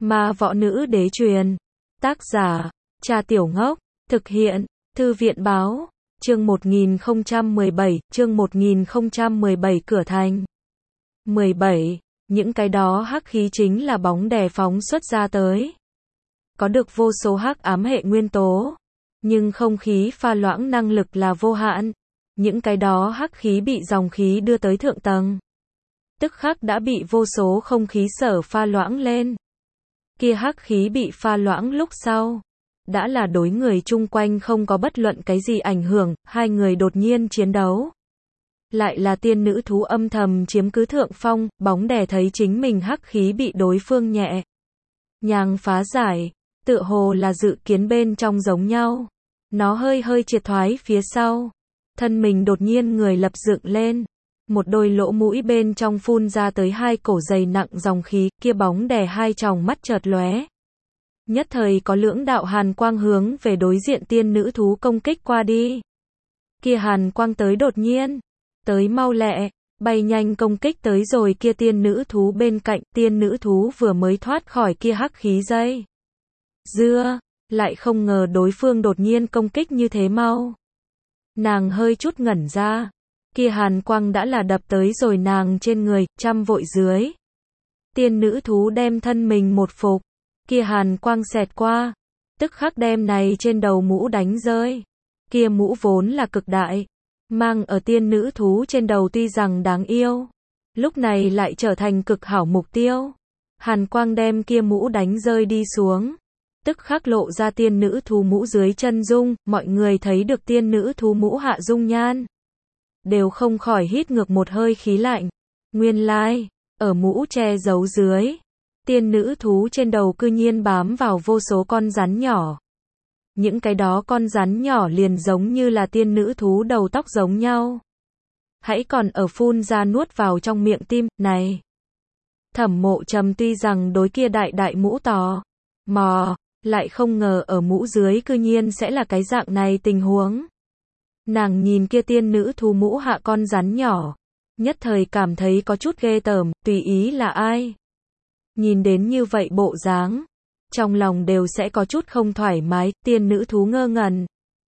Ma võ nữ đế truyền. Tác giả, Trà Tiểu Ngốc. Thực hiện, Thư viện báo. Chương 1017, Cửa Thành. 17. Những cái đó hắc khí chính là bóng đè phóng xuất ra tới. Có được vô số hắc ám hệ nguyên tố. Nhưng không khí pha loãng năng lực là vô hạn. Những cái đó hắc khí bị dòng khí đưa tới thượng tầng. Tức khắc đã bị vô số không khí sở pha loãng lên. Kia hắc khí bị pha loãng lúc sau. Đã là đối người chung quanh không có bất luận cái gì ảnh hưởng, hai người đột nhiên chiến đấu. Lại là tiên nữ thú âm thầm chiếm cứ thượng phong, bóng đè thấy chính mình hắc khí bị đối phương nhẹ nhàng phá giải, tựa hồ là dự kiến bên trong giống nhau. Nó hơi triệt thoái phía sau, thân mình đột nhiên người lập dựng lên, một đôi lỗ mũi bên trong phun ra tới hai cổ dày nặng dòng khí, kia bóng đè hai tròng mắt chợt lóe. Nhất thời có lưỡng đạo hàn quang hướng về đối diện tiên nữ thú công kích qua đi. Kia hàn quang tới đột nhiên, tới mau lẹ, bay nhanh công kích tới rồi kia tiên nữ thú bên cạnh, tiên nữ thú vừa mới thoát khỏi kia hắc khí dây dưa, lại không ngờ đối phương đột nhiên công kích như thế mau. Nàng hơi chút ngẩn ra, kia hàn quang đã là đập tới rồi nàng trên người, trăm vội dưới. Tiên nữ thú đem thân mình một phục, kia hàn quang xẹt qua, tức khắc đem này trên đầu mũ đánh rơi. Kia mũ vốn là cực đại, mang ở tiên nữ thú trên đầu tuy rằng đáng yêu, lúc này lại trở thành cực hảo mục tiêu. Hàn quang đem kia mũ đánh rơi đi xuống, tức khắc lộ ra tiên nữ thú mũ dưới chân dung, mọi người thấy được tiên nữ thú mũ hạ dung nhan, đều không khỏi hít ngược một hơi khí lạnh. Nguyên lai, ở mũ che giấu dưới, tiên nữ thú trên đầu cư nhiên bám vào vô số con rắn nhỏ. Những cái đó con rắn nhỏ liền giống như là tiên nữ thú đầu tóc giống nhau. Hãy còn ở phun ra nuốt vào trong miệng tim, này. Thẩm Mộ Trầm tuy rằng đối kia đại mũ tò mò, lại không ngờ ở mũ dưới cư nhiên sẽ là cái dạng này tình huống. Nàng nhìn kia tiên nữ thú mũ hạ con rắn nhỏ, nhất thời cảm thấy có chút ghê tởm, tùy ý là ai. Nhìn đến như vậy bộ dáng, trong lòng đều sẽ có chút không thoải mái, tiên nữ thú ngơ ngẩn.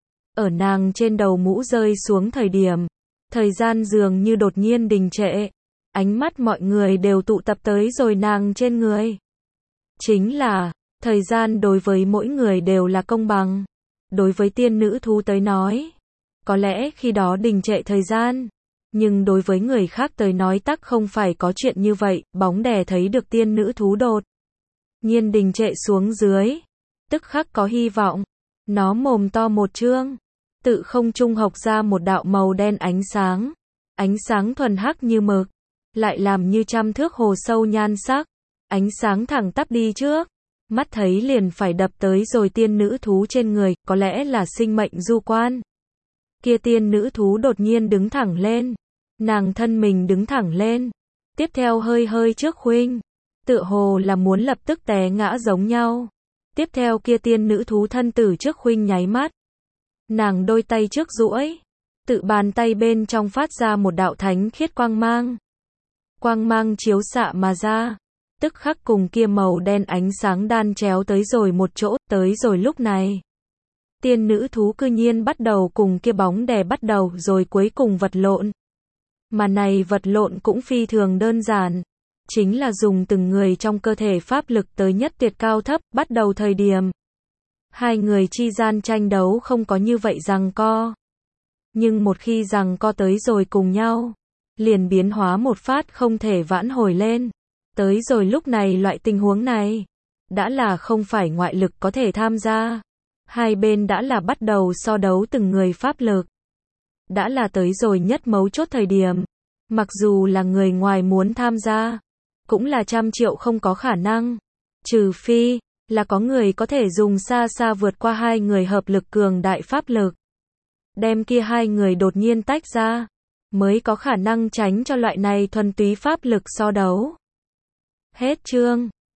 Ở nàng trên đầu mũ rơi xuống thời điểm, thời gian dường như đột nhiên đình trệ, ánh mắt mọi người đều tụ tập tới rồi nàng trên người. Chính là, thời gian đối với mỗi người đều là công bằng. Đối với tiên nữ thú tới nói, có lẽ khi đó đình trệ thời gian, nhưng đối với người khác tới nói tắc không phải có chuyện như vậy. Bóng đè thấy được tiên nữ thú đột nhiên đình trệ xuống dưới, tức khắc có hy vọng. Nó mồm to một trương, tự không trung hộc ra một đạo màu đen ánh sáng thuần hắc như mực, lại làm như trăm thước hồ sâu nhan sắc, ánh sáng thẳng tắp đi trước, mắt thấy liền phải đập tới rồi tiên nữ thú trên người, có lẽ là sinh mệnh du quan. Kia tiên nữ thú đột nhiên đứng thẳng lên, nàng thân mình đứng thẳng lên, tiếp theo hơi trước khuynh, tựa hồ là muốn lập tức té ngã giống nhau. Tiếp theo kia tiên nữ thú thân tử trước khuynh nháy mắt, nàng đôi tay trước duỗi, tự bàn tay bên trong phát ra một đạo thánh khiết quang mang chiếu xạ mà ra, tức khắc cùng kia màu đen ánh sáng đan chéo tới rồi một chỗ. Tới rồi lúc này, tiên nữ thú cư nhiên bắt đầu cùng kia bóng đè bắt đầu rồi cuối cùng vật lộn. Mà này vật lộn cũng phi thường đơn giản, chính là dùng từng người trong cơ thể pháp lực tới nhất tuyệt cao thấp. Bắt đầu thời điểm, hai người chi gian tranh đấu không có như vậy giằng co. Nhưng một khi giằng co tới rồi cùng nhau, liền biến hóa một phát không thể vãn hồi lên. Tới rồi lúc này loại tình huống này, đã là không phải ngoại lực có thể tham gia. Hai bên đã là bắt đầu so đấu từng người pháp lực. Đã là tới rồi nhất mấu chốt thời điểm. Mặc dù là người ngoài muốn tham gia, cũng là trăm triệu không có khả năng. Trừ phi, là có người có thể dùng xa vượt qua hai người hợp lực cường đại pháp lực. Đem kia hai người đột nhiên tách ra, mới có khả năng tránh cho loại này thuần túy pháp lực so đấu. Hết chương.